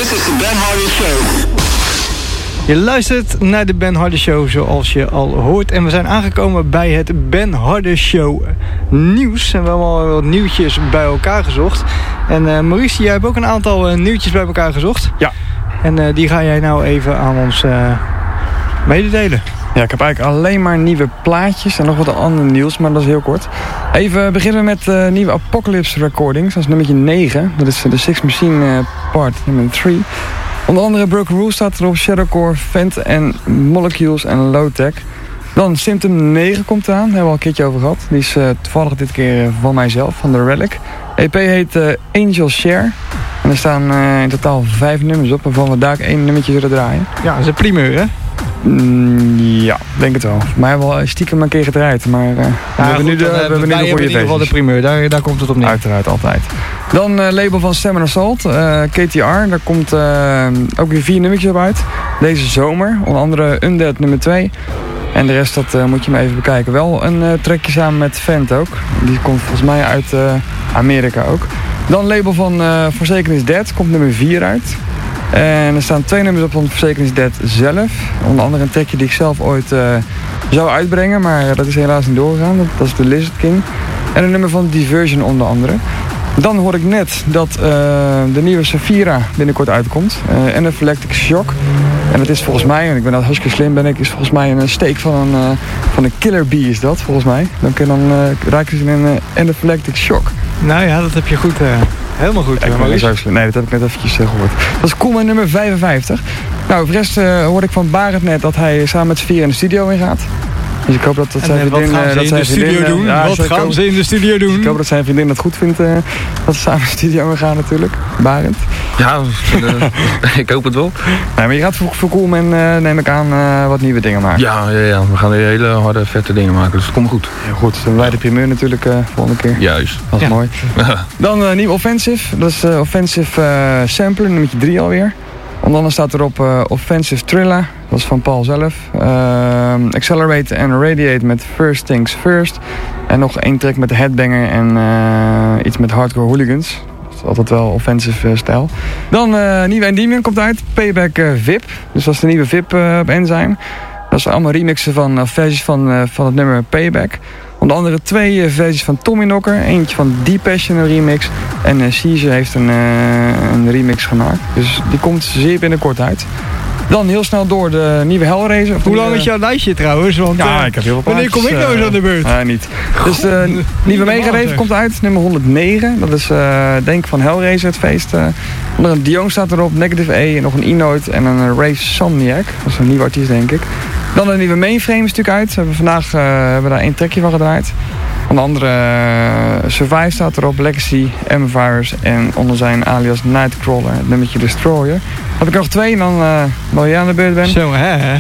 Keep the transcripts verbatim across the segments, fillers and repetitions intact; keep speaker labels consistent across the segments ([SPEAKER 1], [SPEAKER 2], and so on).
[SPEAKER 1] This is the Ben Hardy Show.
[SPEAKER 2] Je luistert naar de Ben Hardy Show zoals je al hoort. En we zijn aangekomen bij het Ben Hardy Show nieuws. En we hebben al wat nieuwtjes bij elkaar gezocht. En uh, Maurice, jij hebt ook een aantal uh, nieuwtjes bij elkaar gezocht.
[SPEAKER 3] Ja.
[SPEAKER 2] En uh, die ga jij nou even aan ons uh, mededelen.
[SPEAKER 3] Ja, ik heb eigenlijk alleen maar nieuwe plaatjes en nog wat ander nieuws, maar dat is heel kort. Even beginnen met uh, nieuwe Apocalypse recordings. Dat is nummertje negen. Dat is de Six Machine uh, part nummer drie. Onder andere Broken Rules staat erop, Shadowcore, Vent en Molecules en Low-Tech. Dan Symptom negen komt eraan, daar hebben we al een keertje over gehad. Die is uh, toevallig dit keer van mijzelf, van The Relic. E P heet uh, Angel Share. En er staan uh, in totaal vijf nummers op, waarvan we daar één nummertje zullen draaien.
[SPEAKER 2] Ja, dat is een primeur, hè?
[SPEAKER 3] Mm, ja, denk het wel. Maar hebben we al stiekem een keer gedraaid. Maar uh, ja, we hebben nu de, we hebben nu de goede
[SPEAKER 2] in ieder geval de primeur, daar, daar komt het op neer.
[SPEAKER 3] Uiteraard, altijd. Dan uh, label van Salmon Assault, uh, K T R. Daar komt uh, ook weer vier nummertjes op uit. Deze zomer, onder andere Undead nummer twee. En de rest, dat uh, moet je maar even bekijken. Wel een uh, trackje samen met Vent ook. Die komt volgens mij uit uh, Amerika ook. Dan label van uh, Forsaken is Dead, komt nummer vier uit. En er staan twee nummers op van Forsaken is Dead zelf. Onder andere een trackje die ik zelf ooit uh, zou uitbrengen, maar dat is helaas niet doorgegaan. Dat, dat is de Lizard King. En een nummer van Diversion onder andere. Dan hoor ik net dat uh, de nieuwe Saphira binnenkort uitkomt. Uh, Anaphylactic Shock. En dat is volgens mij, en ik ben dat hartstikke slim ben ik, is volgens mij een steek van een, uh, van een killer bee is dat, volgens mij. Dan, kun je dan uh, raak je in een uh, Anaphylactic Shock.
[SPEAKER 2] Nou ja, dat heb je goed, uh, helemaal goed.
[SPEAKER 3] Ja, ik ben zo slim. Nee, dat heb ik net eventjes uh, gehoord. Dat is cool met nummer vijfenvijftig. Nou, voor de rest uh, hoorde ik van Barend net dat hij samen met Saphira in de studio in gaat. Dus ik hoop dat, dat zijn
[SPEAKER 2] en,
[SPEAKER 3] vriendin...
[SPEAKER 2] Wat gaan ze
[SPEAKER 3] dat
[SPEAKER 2] in
[SPEAKER 3] zijn
[SPEAKER 2] de studio
[SPEAKER 3] vriendin,
[SPEAKER 2] doen?
[SPEAKER 3] Ja,
[SPEAKER 2] wat gaan
[SPEAKER 3] hoop,
[SPEAKER 2] ze in de studio doen?
[SPEAKER 3] Ik hoop dat zijn vriendin dat goed vindt uh, dat ze samen in de studio in gaan natuurlijk. Barend.
[SPEAKER 4] Ja, uh, ik hoop het wel.
[SPEAKER 3] Nee, maar je gaat voor, voor cool en uh, neem ik aan uh, wat nieuwe dingen maken.
[SPEAKER 4] Ja, ja, ja, we gaan weer hele harde, vette dingen maken, dus het komt goed.
[SPEAKER 3] Heel goed, dan wij de primeur natuurlijk uh, volgende keer.
[SPEAKER 4] Juist.
[SPEAKER 3] Dat is
[SPEAKER 2] ja.
[SPEAKER 3] mooi. Dan uh, nieuw Offensive, dat is uh, Offensive uh, Sampler, nummertje drie alweer. Onder andere staat erop uh, Offensive Thriller, dat is van Paul zelf. Uh, Accelerate and Radiate met First Things First. En nog één track met de Headbanger en uh, iets met Hardcore Hooligans. Dat is altijd wel offensive uh, stijl. Dan uh, nieuwe Endymion komt uit, Payback uh, V I P. Dus dat is de nieuwe V I P uh, op Enzyme. Dat zijn allemaal remixen van uh, versies van, uh, van het nummer Payback. Onder andere twee uh, versies van Tommy Knocker. Eentje van Deep Passion, een remix. En uh, Caesar heeft een, uh, een remix gemaakt. Dus die komt zeer binnenkort uit. Dan heel snel door de nieuwe Hellraiser.
[SPEAKER 2] Hoe lang is jouw lijstje trouwens? Want,
[SPEAKER 3] ja,
[SPEAKER 2] uh,
[SPEAKER 3] ik heb heel veel
[SPEAKER 2] wanneer kom ik nou eens aan de beurt?
[SPEAKER 3] Nee, uh, niet. Dus de uh, nieuwe Megareven komt uit, nummer honderdnegen. Dat is uh, denk ik van Hellraiser, het feest. Uh, onder een Dion staat erop, Negative E, nog een Inoid en een uh, Rave Somniac. Dat is een nieuwe artiest, denk ik. Dan een nieuwe Mainframe is natuurlijk uit. We hebben vandaag uh, hebben we daar één trackje van gedraaid. Onder andere uh, Survive staat erop, Legacy, M-Virus en onder zijn alias Nightcrawler, het nummertje Destroyer. Heb ik er nog twee en dan uh, wel jij aan de beurt ben.
[SPEAKER 2] Zo, hè? hè?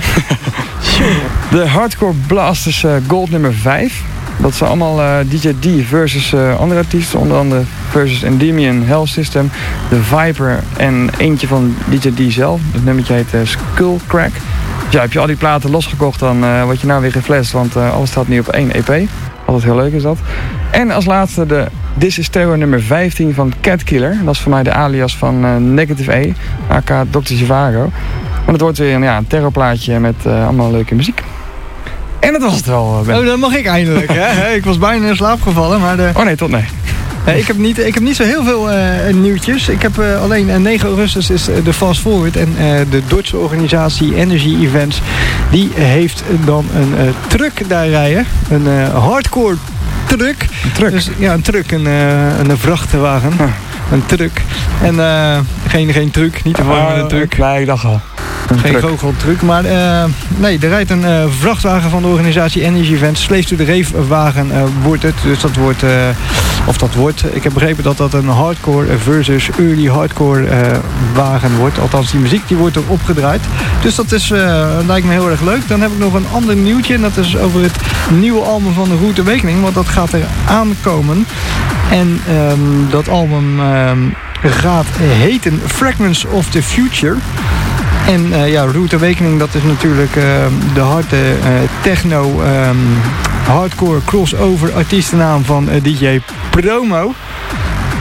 [SPEAKER 3] De Hardcore Blasters uh, Gold nummer vijf. Dat zijn allemaal uh, D J D versus uh, andere artiesten. Onder andere versus Endymion, Hell System, The Viper en eentje van D J D zelf. Het nummertje heet uh, Skullcrack. Dus ja, heb je al die platen losgekocht, dan uh, word je nou weer geflasht. Want uh, alles staat nu op één E P. Altijd heel leuk is dat. En als laatste de This is Terror nummer vijftien van Catkiller. Dat is voor mij de alias van uh, Negative E, aka dokter Zhivago. En dat wordt weer een, ja, een terrorplaatje met uh, allemaal leuke muziek. En dat was het wel. Uh,
[SPEAKER 2] oh, dat mag ik eindelijk. Hè? Ik was bijna in slaap gevallen, maar... De...
[SPEAKER 3] Oh nee, tot nee.
[SPEAKER 2] Nee, ik, heb niet, ik heb niet zo heel veel uh, nieuwtjes. Ik heb uh, alleen uh, negen augustus is uh, de Fast Forward en uh, de Duitse organisatie Energy Events. Die heeft dan een uh, truck daar rijden. Een uh, hardcore truck.
[SPEAKER 3] Een truck?
[SPEAKER 2] Dus, ja, een truck. Een, uh, een vrachtwagen. Huh. Een truck. En uh, geen, geen truck, niet te verwarren met een truck.
[SPEAKER 3] Nee, ik dacht al.
[SPEAKER 2] Geen goocheltruc, maar uh, nee, er rijdt een uh, vrachtwagen van de organisatie Energy Events. Slave to the Rave wagen uh, wordt het. Dus dat wordt, uh, of dat wordt, ik heb begrepen dat dat een hardcore versus early hardcore uh, wagen wordt. Althans, die muziek die wordt er opgedraaid. Dus dat is, uh, lijkt me heel erg leuk. Dan heb ik nog een ander nieuwtje en dat is over het nieuwe album van de Route Awakening. Want dat gaat er aankomen. En um, dat album um, gaat heten Fragments of the Future. En uh, ja, Route Awakening, dat is natuurlijk uh, de harde uh, techno um, hardcore crossover artiestennaam van uh, D J Promo.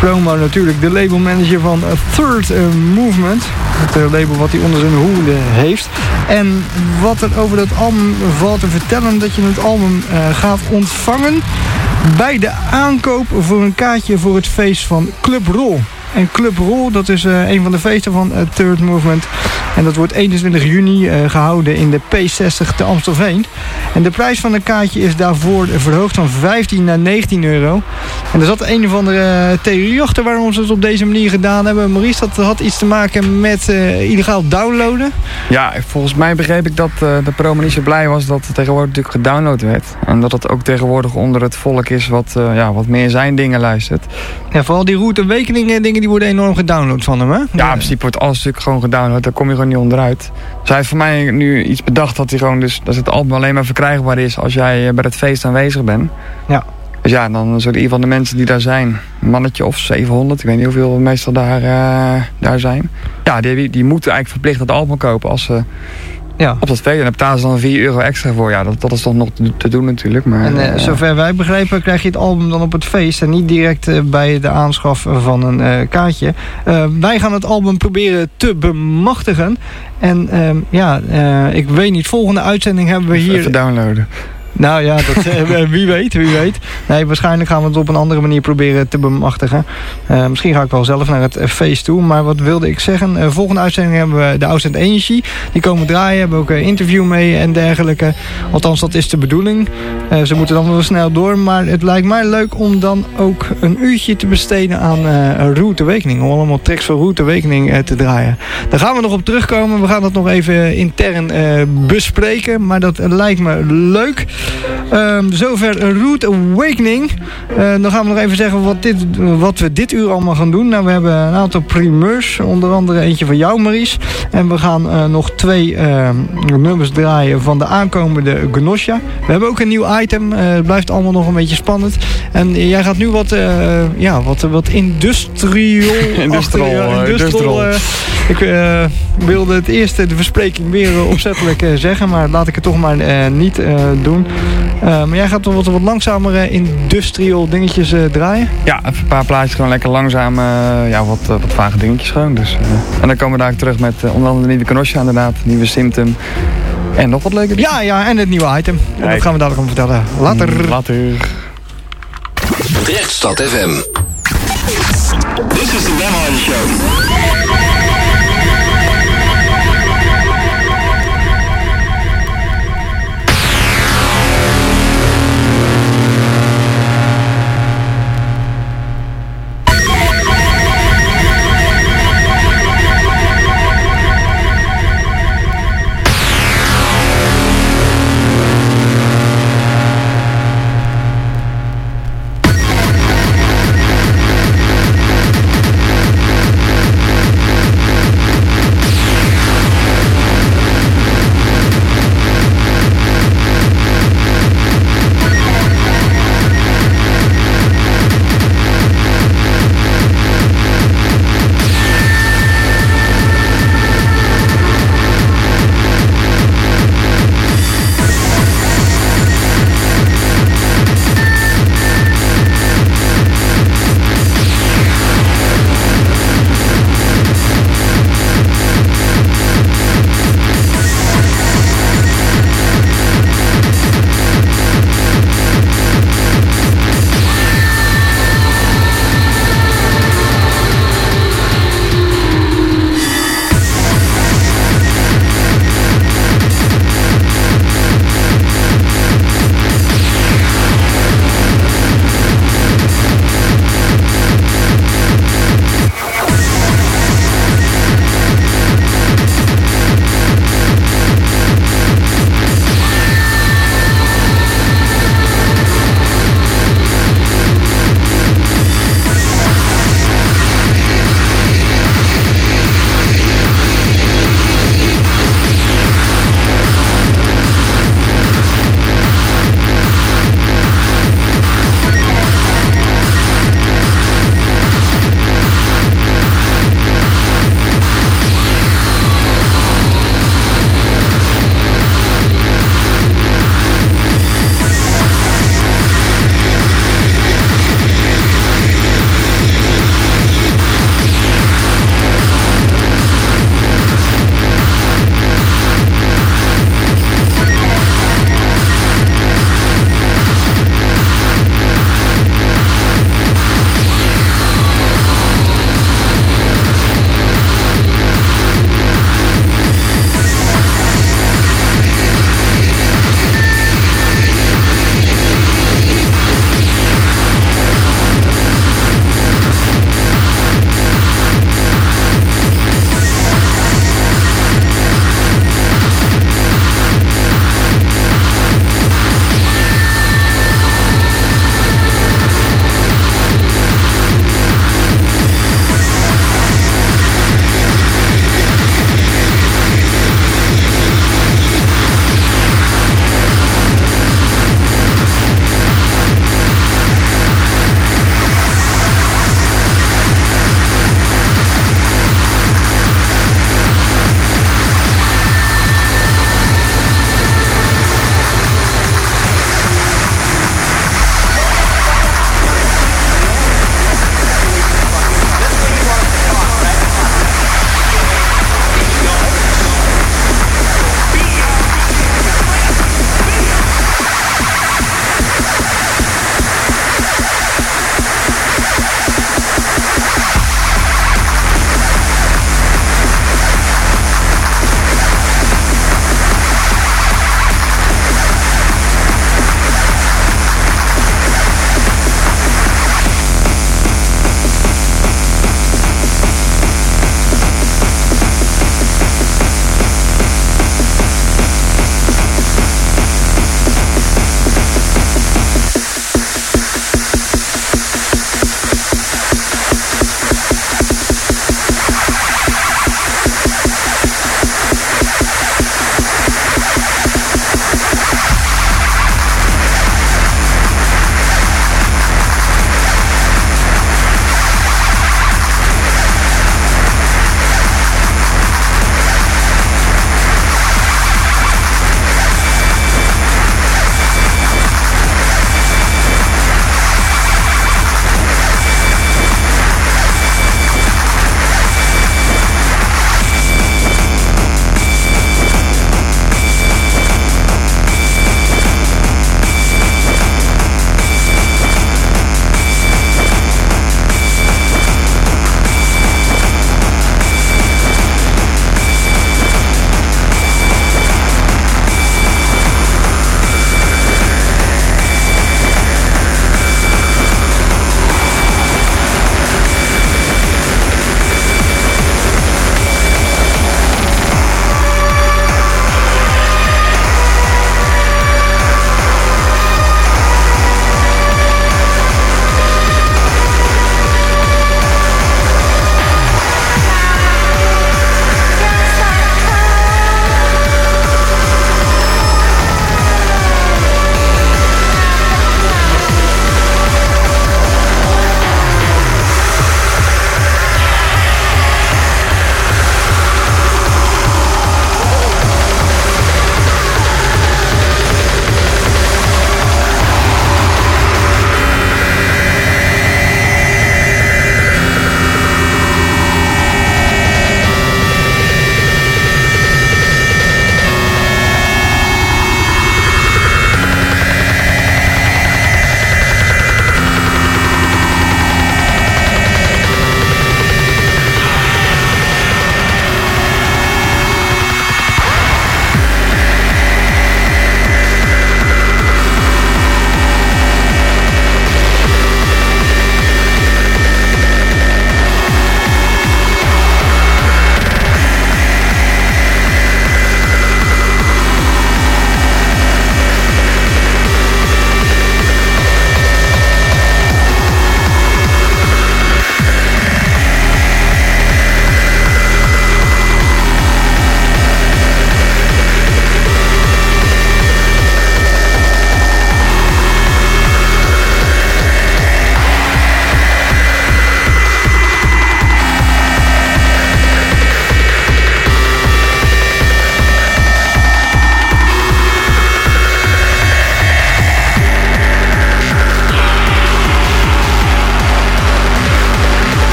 [SPEAKER 2] Promo natuurlijk de labelmanager van Third Movement. Het label wat hij onder zijn hoede heeft. En wat er over dat album valt te vertellen, dat je het album uh, gaat ontvangen bij de aankoop voor een kaartje voor het feest van Club Roll. En Club Roll, dat is uh, een van de feesten van uh, Third Movement. En dat wordt eenentwintig juni uh, gehouden in de P zestig te Amstelveen. En de prijs van een kaartje is daarvoor verhoogd van vijftien naar negentien euro. En er zat een of andere uh, theorie achter waarom ze het op deze manier gedaan hebben. Maurice, dat had iets te maken met uh, illegaal downloaden.
[SPEAKER 3] Ja, volgens mij begreep ik dat uh, de promo niet zo blij was dat het tegenwoordig natuurlijk gedownload werd. En dat het ook tegenwoordig onder het volk is wat, uh, ja, wat meer zijn dingen luistert.
[SPEAKER 2] Ja, vooral die route awakening dingen die worden enorm gedownload van hem, hè?
[SPEAKER 3] Ja, in principe wordt alles natuurlijk gewoon gedownload. Daar kom je gewoon niet onderuit. Dus hij heeft voor mij nu iets bedacht dat hij gewoon dus dat het album alleen maar verkrijgbaar is als jij bij het feest aanwezig bent.
[SPEAKER 2] Ja.
[SPEAKER 3] Dus ja, dan zullen in ieder geval de mensen die daar zijn, een mannetje of zevenhonderd, ik weet niet hoeveel meestal daar, uh, daar zijn. Ja, die, die moeten eigenlijk verplicht het album kopen als ze ja. op dat feest. En daar betalen ze dan vier euro extra voor. Ja, dat, dat is toch nog te, te doen natuurlijk. Maar,
[SPEAKER 2] en uh, uh, zover wij begrijpen krijg je het album dan op het feest en niet direct uh, bij de aanschaf van een uh, kaartje. Uh, wij gaan het album proberen te bemachtigen. En uh, ja, uh, ik weet niet, volgende uitzending hebben we hier...
[SPEAKER 3] Even downloaden.
[SPEAKER 2] Nou ja, dat, uh, wie weet, wie weet. Nee, waarschijnlijk gaan we het op een andere manier proberen te bemachtigen. Uh, misschien ga ik wel zelf naar het uh, feest toe. Maar wat wilde ik zeggen? Uh, volgende uitzending hebben we de Austent Energy. Die komen draaien, hebben ook een interview mee en dergelijke. Althans, dat is de bedoeling. Uh, ze moeten dan wel snel door. Maar het lijkt mij leuk om dan ook een uurtje te besteden aan uh, Route Awakening. Om allemaal tracks van Route Awakening uh, te draaien. Daar gaan we nog op terugkomen. We gaan dat nog even intern uh, bespreken. Maar dat uh, lijkt me leuk. Um, zover Route Awakening. Uh, dan gaan we nog even zeggen wat, dit, wat we dit uur allemaal gaan doen. Nou, we hebben een aantal primeurs. Onder andere eentje van jou, Maurice. En we gaan uh, nog twee uh, nummers draaien van de aankomende Gnosja. We hebben ook een nieuw item. Uh, het blijft allemaal nog een beetje spannend. En jij gaat nu wat, uh, ja, wat, wat industrial...
[SPEAKER 3] industrial.
[SPEAKER 2] Achter, uh, industrial uh, ik uh, wilde het eerste de verspreking weer uh, opzettelijk uh, zeggen. Maar laat ik het toch maar uh, niet uh, doen. Uh, maar jij gaat toch wat, wat langzamere industrial dingetjes uh, draaien?
[SPEAKER 3] Ja, even een paar plaatjes gewoon lekker langzaam. Uh, ja, wat, uh, wat vage dingetjes gewoon. Dus, uh, en dan komen we daar terug met uh, onder andere de nieuwe Gnosja inderdaad. Nieuwe Symptom. En nog wat leuke dingen.
[SPEAKER 2] Ja, ja, en het nieuwe item. En dat gaan we dadelijk om vertellen. Later.
[SPEAKER 3] Later.
[SPEAKER 1] Drechtstad F M. This is the Wemhorn Show.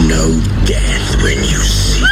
[SPEAKER 1] know death when you see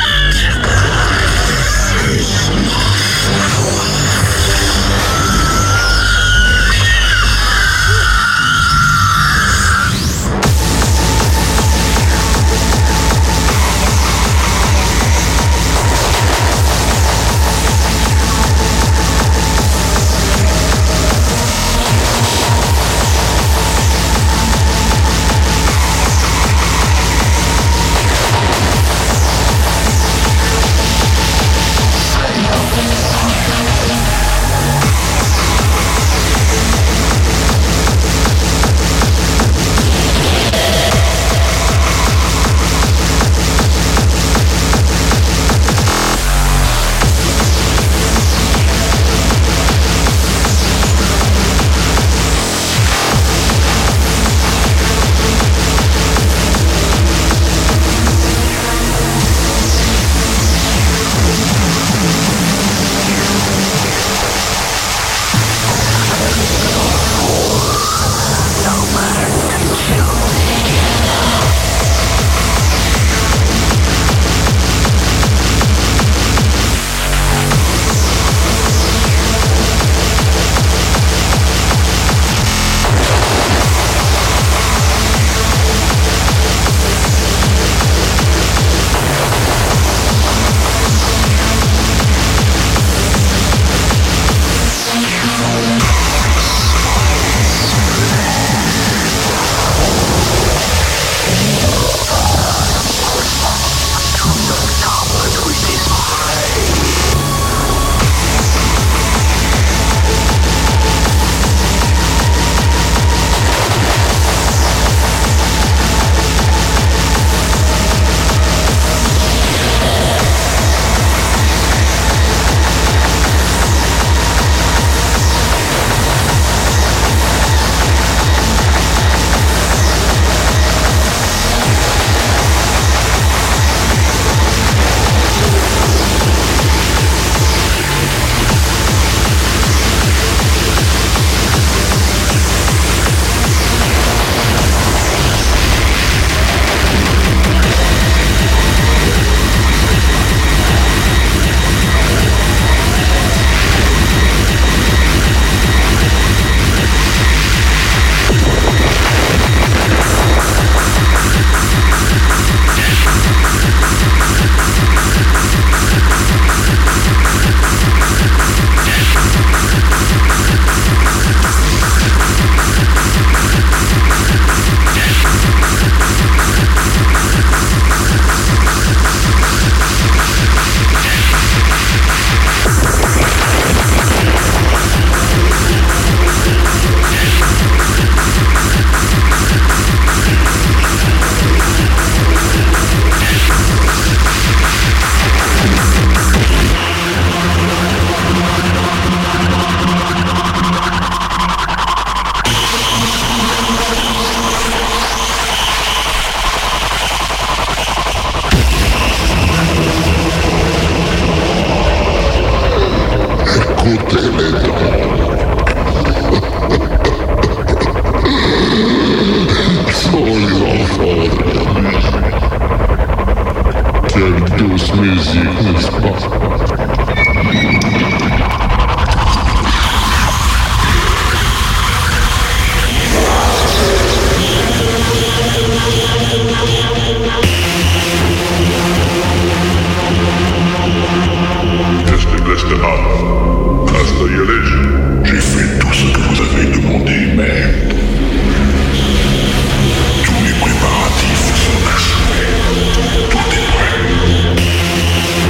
[SPEAKER 5] Tous les préparatifs sont achevés. Tout est prêt.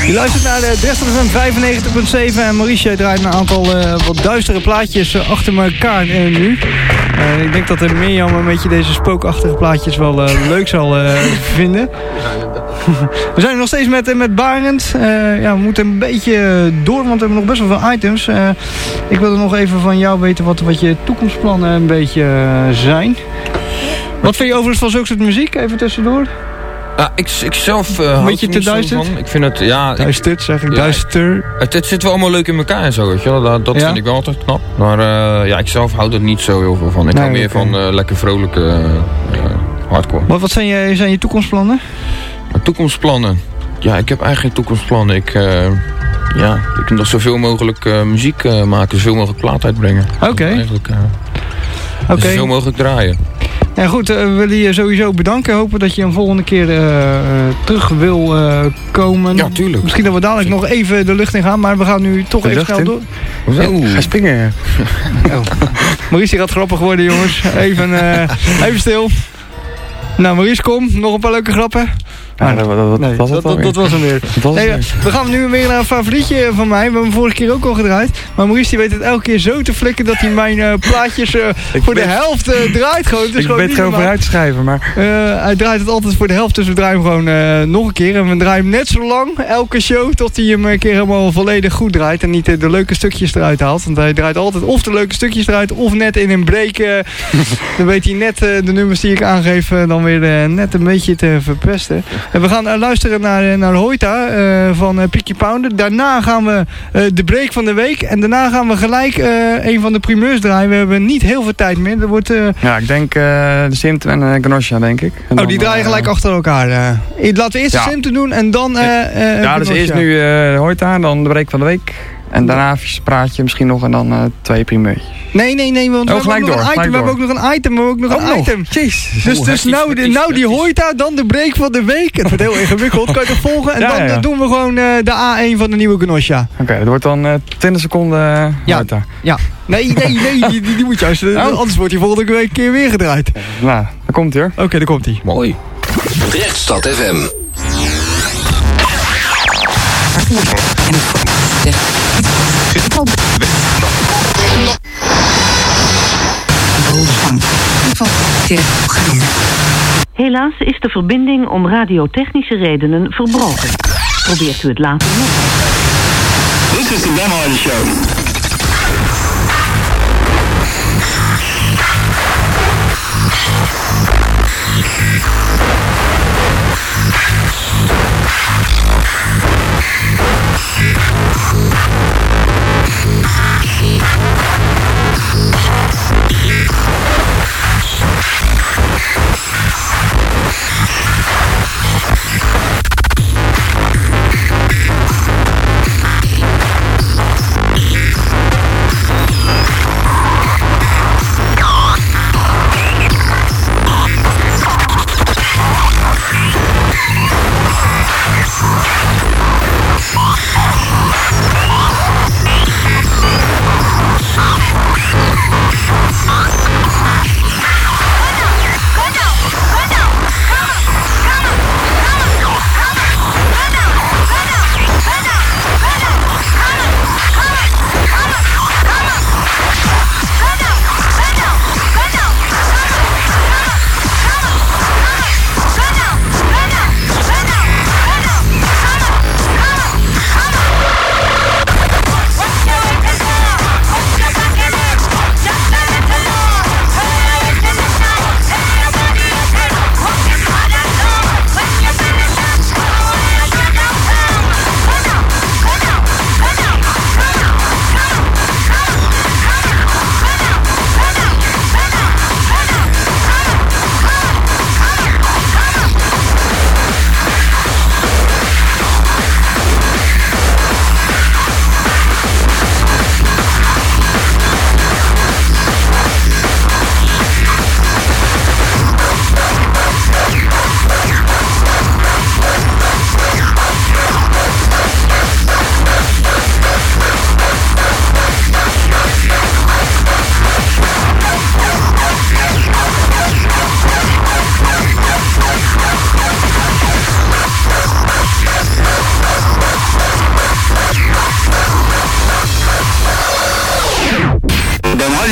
[SPEAKER 2] Je luistert naar de Dressel F M vijfennegentig punt zeven en Maurice draait een aantal uh, wat duistere plaatjes uh, achter elkaar uh, nu. Uh, ik denk dat de Mirjam een beetje deze spookachtige plaatjes wel uh, leuk zal uh, vinden. We zijn nog steeds met, uh, met Barend. Uh, ja, we moeten een beetje door, want we hebben nog best wel veel items. Uh, ik wilde nog even van jou weten wat, wat je toekomstplannen een beetje uh, zijn. Wat vind je overigens van zulke soort muziek? Even tussendoor.
[SPEAKER 4] Ja, ik, ik zelf uh,
[SPEAKER 2] een beetje te duister van.
[SPEAKER 4] Ik vind het, ja...
[SPEAKER 2] Duister, zeg ik,
[SPEAKER 4] ja,
[SPEAKER 2] duister.
[SPEAKER 4] Het, het zit wel allemaal leuk in elkaar en zo, weet je wel. Dat, dat ja? vind ik wel altijd knap. Maar uh, ja, ik zelf houd er niet zo heel veel van. Ik nee, hou meer okay. van uh, lekker vrolijke uh, hardcore.
[SPEAKER 2] Wat, wat zijn, je, zijn je toekomstplannen?
[SPEAKER 4] Mijn toekomstplannen? Ja, ik heb eigenlijk geen toekomstplannen. Ik... Uh, Ja, ik kan nog zoveel mogelijk uh, muziek uh, maken, zoveel mogelijk plaat uitbrengen.
[SPEAKER 2] Oké. Okay.
[SPEAKER 4] Eigenlijk uh,
[SPEAKER 2] okay.
[SPEAKER 4] zoveel mogelijk draaien.
[SPEAKER 2] Ja, goed, uh, we willen je sowieso bedanken. Hopen dat je een volgende keer uh, uh, terug wil uh, komen.
[SPEAKER 4] Ja, tuurlijk.
[SPEAKER 2] Misschien dat we dadelijk nog even de lucht in gaan, maar we gaan nu toch de even snel in. door.
[SPEAKER 3] Oh, ga springen.
[SPEAKER 2] Oh. Maurice gaat grappig worden, jongens. Even, uh, even stil. Nou, Maurice, kom. Nog een paar leuke grappen.
[SPEAKER 3] Ja, dat, dat,
[SPEAKER 2] nee,
[SPEAKER 3] was
[SPEAKER 2] dat, dat, dat was hem weer.
[SPEAKER 3] Was
[SPEAKER 2] nee,
[SPEAKER 3] weer.
[SPEAKER 2] We gaan nu weer naar een favorietje van mij. We hebben hem vorige keer ook al gedraaid. Maar Maurice die weet het elke keer zo te flikken dat hij mijn uh, plaatjes uh, voor de helft uh, draait. Gewoon. Het is
[SPEAKER 3] ik
[SPEAKER 2] gewoon
[SPEAKER 3] ben het gewoon vooruit schrijven. Maar...
[SPEAKER 2] Uh, hij draait het altijd voor de helft, dus we draaien hem gewoon uh, nog een keer. En we draaien hem net zo lang, elke show, tot hij hem een keer helemaal volledig goed draait. En niet uh, de leuke stukjes eruit haalt. Want hij draait altijd of de leuke stukjes eruit, of net in een break. Uh, dan weet hij net uh, de nummers die ik aangeef uh, dan weer uh, net een beetje te verpesten. En we gaan uh, luisteren naar, naar Hoita uh, van uh, Peaky Pounder. Daarna gaan we uh, de break van de week. En daarna gaan we gelijk uh, een van de primeurs draaien. We hebben niet heel veel tijd meer. Er wordt, uh...
[SPEAKER 3] Ja, ik denk uh, de Simpton en uh, Gnosha, denk ik. En
[SPEAKER 2] oh, dan, die draaien uh, gelijk achter elkaar. Uh. Laten we eerst ja. de Simpton doen en dan uh, uh,
[SPEAKER 3] ja, dus eerst nu uh, Hoita, dan de break van de week. En daarna praat je misschien nog en dan uh, twee primeurs.
[SPEAKER 2] Nee, nee, nee, want
[SPEAKER 3] oh,
[SPEAKER 2] we, hebben
[SPEAKER 3] door,
[SPEAKER 2] nog een item, we hebben ook nog een item. We hebben ook nog
[SPEAKER 3] oh,
[SPEAKER 2] een item.
[SPEAKER 3] Jezus.
[SPEAKER 2] Dus, dus nou, de, nou die Hoita, dan de break van de week. Het wordt heel ingewikkeld, kan je het volgen. En ja, dan ja. doen we gewoon uh, de A één van de nieuwe Gnosha.
[SPEAKER 3] Oké, okay, dat wordt dan uh, twintig seconden uh,
[SPEAKER 2] ja.
[SPEAKER 3] Hoita.
[SPEAKER 2] Ja, nee, nee, nee, die, die, die moet juist. Oh. Anders wordt die volgende week keer weer gedraaid.
[SPEAKER 3] Nou, daar komt hij hoor.
[SPEAKER 2] Oké, okay, daar komt hij.
[SPEAKER 4] Mooi.
[SPEAKER 1] Drechtstad F M.
[SPEAKER 5] Helaas is de verbinding om radiotechnische redenen verbroken. Probeert u het later nog.
[SPEAKER 1] This is the demo of the show.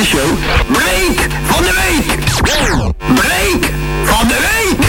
[SPEAKER 1] Show. Break van de week. Break van de week.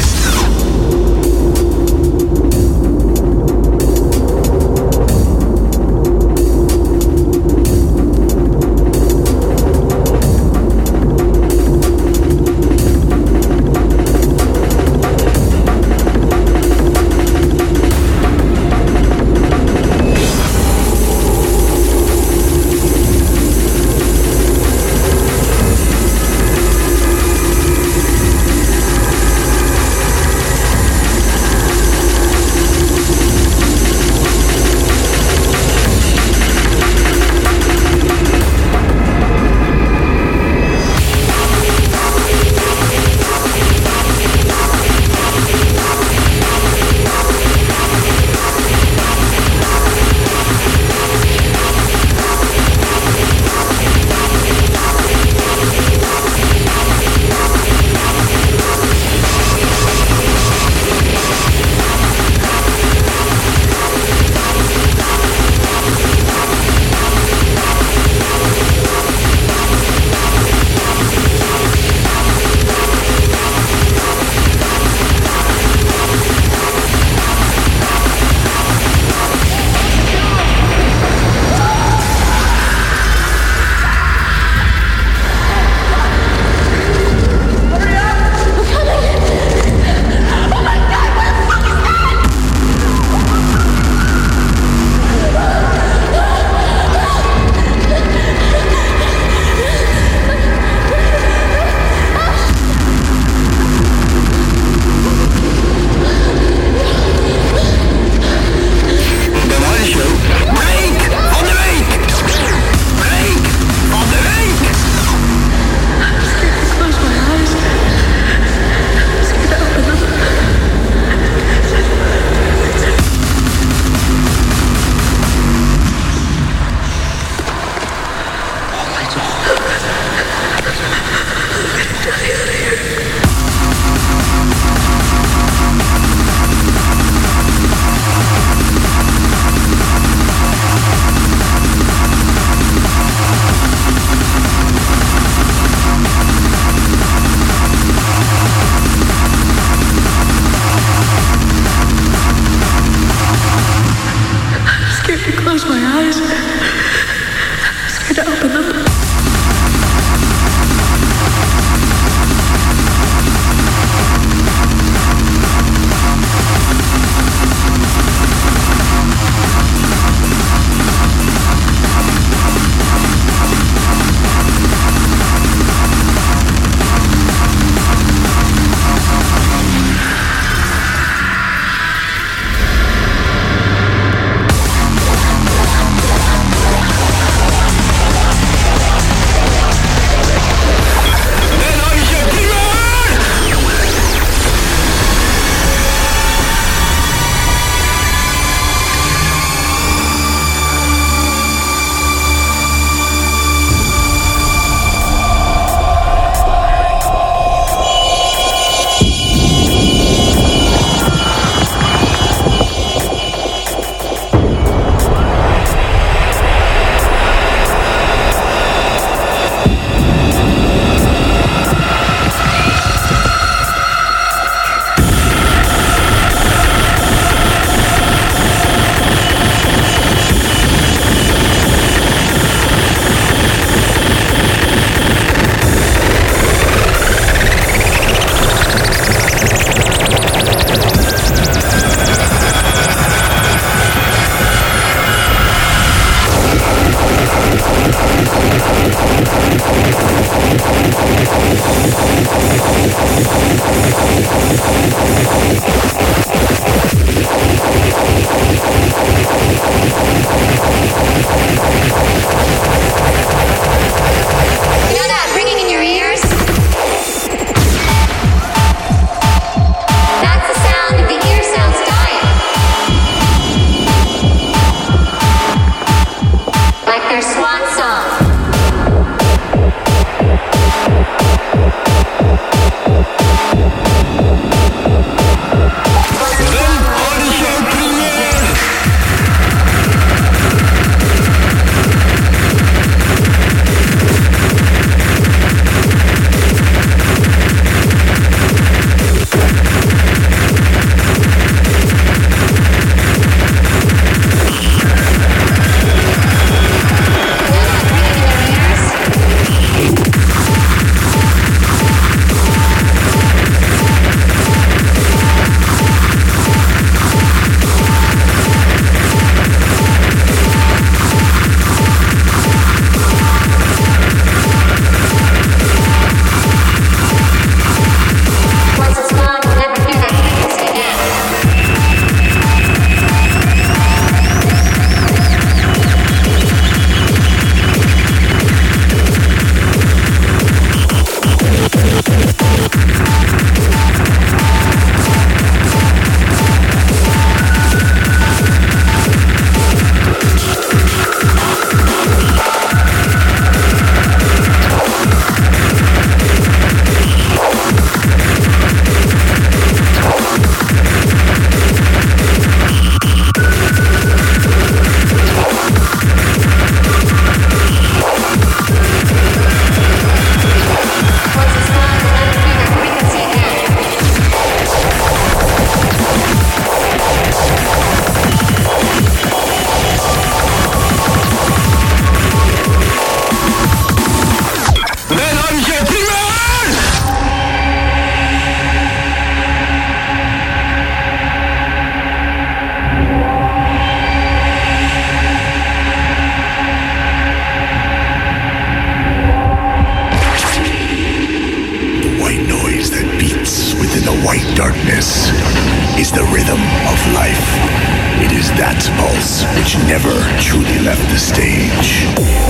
[SPEAKER 1] which never truly left the stage.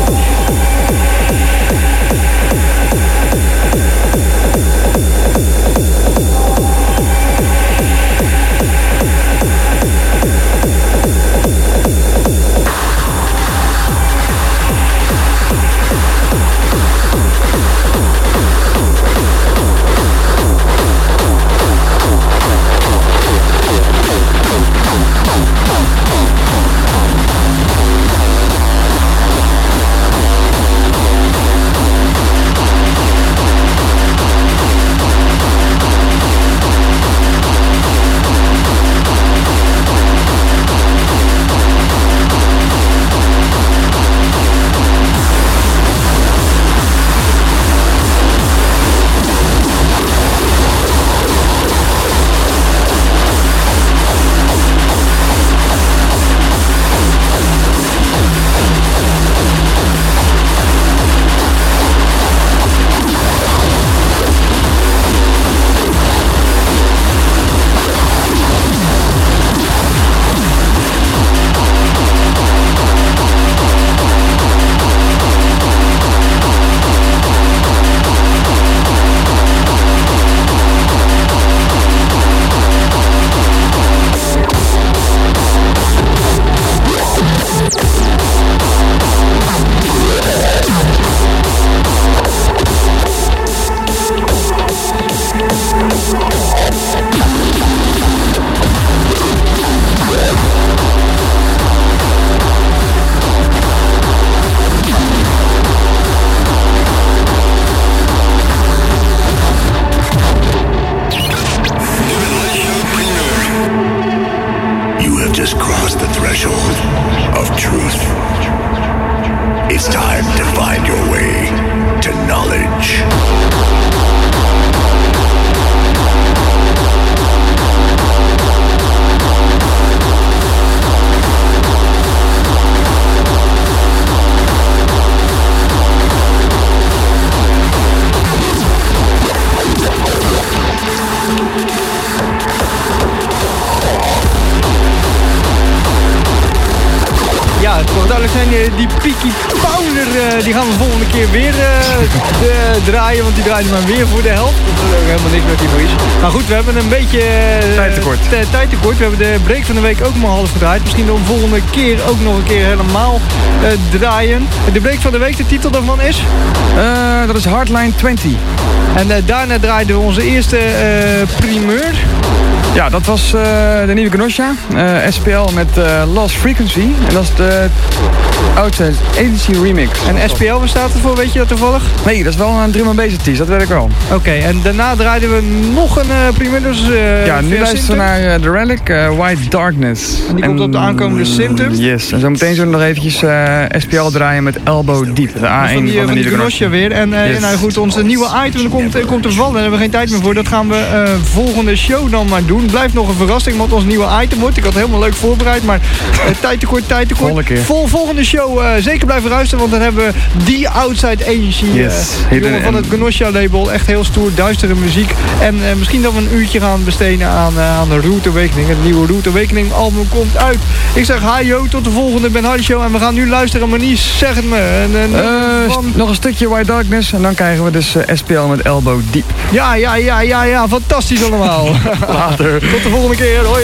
[SPEAKER 2] Die Peaky Pounder, uh, die gaan we de volgende keer weer uh, de, draaien, want die draaien maar weer voor de helft. Dat is ook helemaal niks met die Maurice. Maar goed, we hebben een beetje uh,
[SPEAKER 3] tijdtekort.
[SPEAKER 2] tijdtekort. We hebben de break van de week ook maar half gedraaid. Misschien de volgende keer ook nog een keer helemaal uh, draaien. De break van de week, de titel daarvan is?
[SPEAKER 3] Uh, dat is Hardline twintig.
[SPEAKER 2] En uh, daarna draaiden we onze eerste uh, primeur.
[SPEAKER 3] Ja, dat was uh, de nieuwe Gnosha, uh, S P L met uh, Lost Frequency. En dat is de oudste Agency remix.
[SPEAKER 2] En S P L, waar staat het voor? Weet je dat toevallig?
[SPEAKER 3] Nee, dat is wel een drum and bass artiest, dat weet ik wel.
[SPEAKER 2] Oké, okay, en daarna draaiden we nog een uh, primeur. Dus, uh,
[SPEAKER 3] ja, nu luisteren we naar uh, The Relic, uh, White Darkness.
[SPEAKER 2] En die en, komt op de aankomende Symptom.
[SPEAKER 3] Yes, en zo meteen zullen we nog eventjes uh, S P L draaien met Elbow Deep. De A één van, die, van de nieuwe Gnosha
[SPEAKER 2] weer. En uh, yes. nou goed, onze nieuwe item komt, uh, komt er vallen. Daar hebben we geen tijd meer voor. Dat gaan we uh, volgende show dan maar doen. Blijft nog een verrassing wat ons nieuwe item wordt. Ik had het helemaal leuk voorbereid, maar uh, tijd tekort, tijd tekort. Vol, volgende show uh, zeker blijven luisteren, want dan hebben we die Outside Agency.
[SPEAKER 3] Yes.
[SPEAKER 2] Uh, jongen van het Gnosha label. Echt heel stoer, duistere muziek. En uh, misschien dat we een uurtje gaan besteden aan, uh, aan de Root Awakening. Het nieuwe Root Awakening album komt uit. Ik zeg hi yo, tot de volgende Ben Hardy Show. En we gaan nu luisteren, maar niet, zeg het me. En, en,
[SPEAKER 3] uh, van... Nog een stukje White Darkness en dan krijgen we dus uh, S P L met Elbow Deep.
[SPEAKER 2] Ja, ja, ja, ja, ja. Fantastisch allemaal.
[SPEAKER 3] Later.
[SPEAKER 2] Tot de volgende keer. Hoi.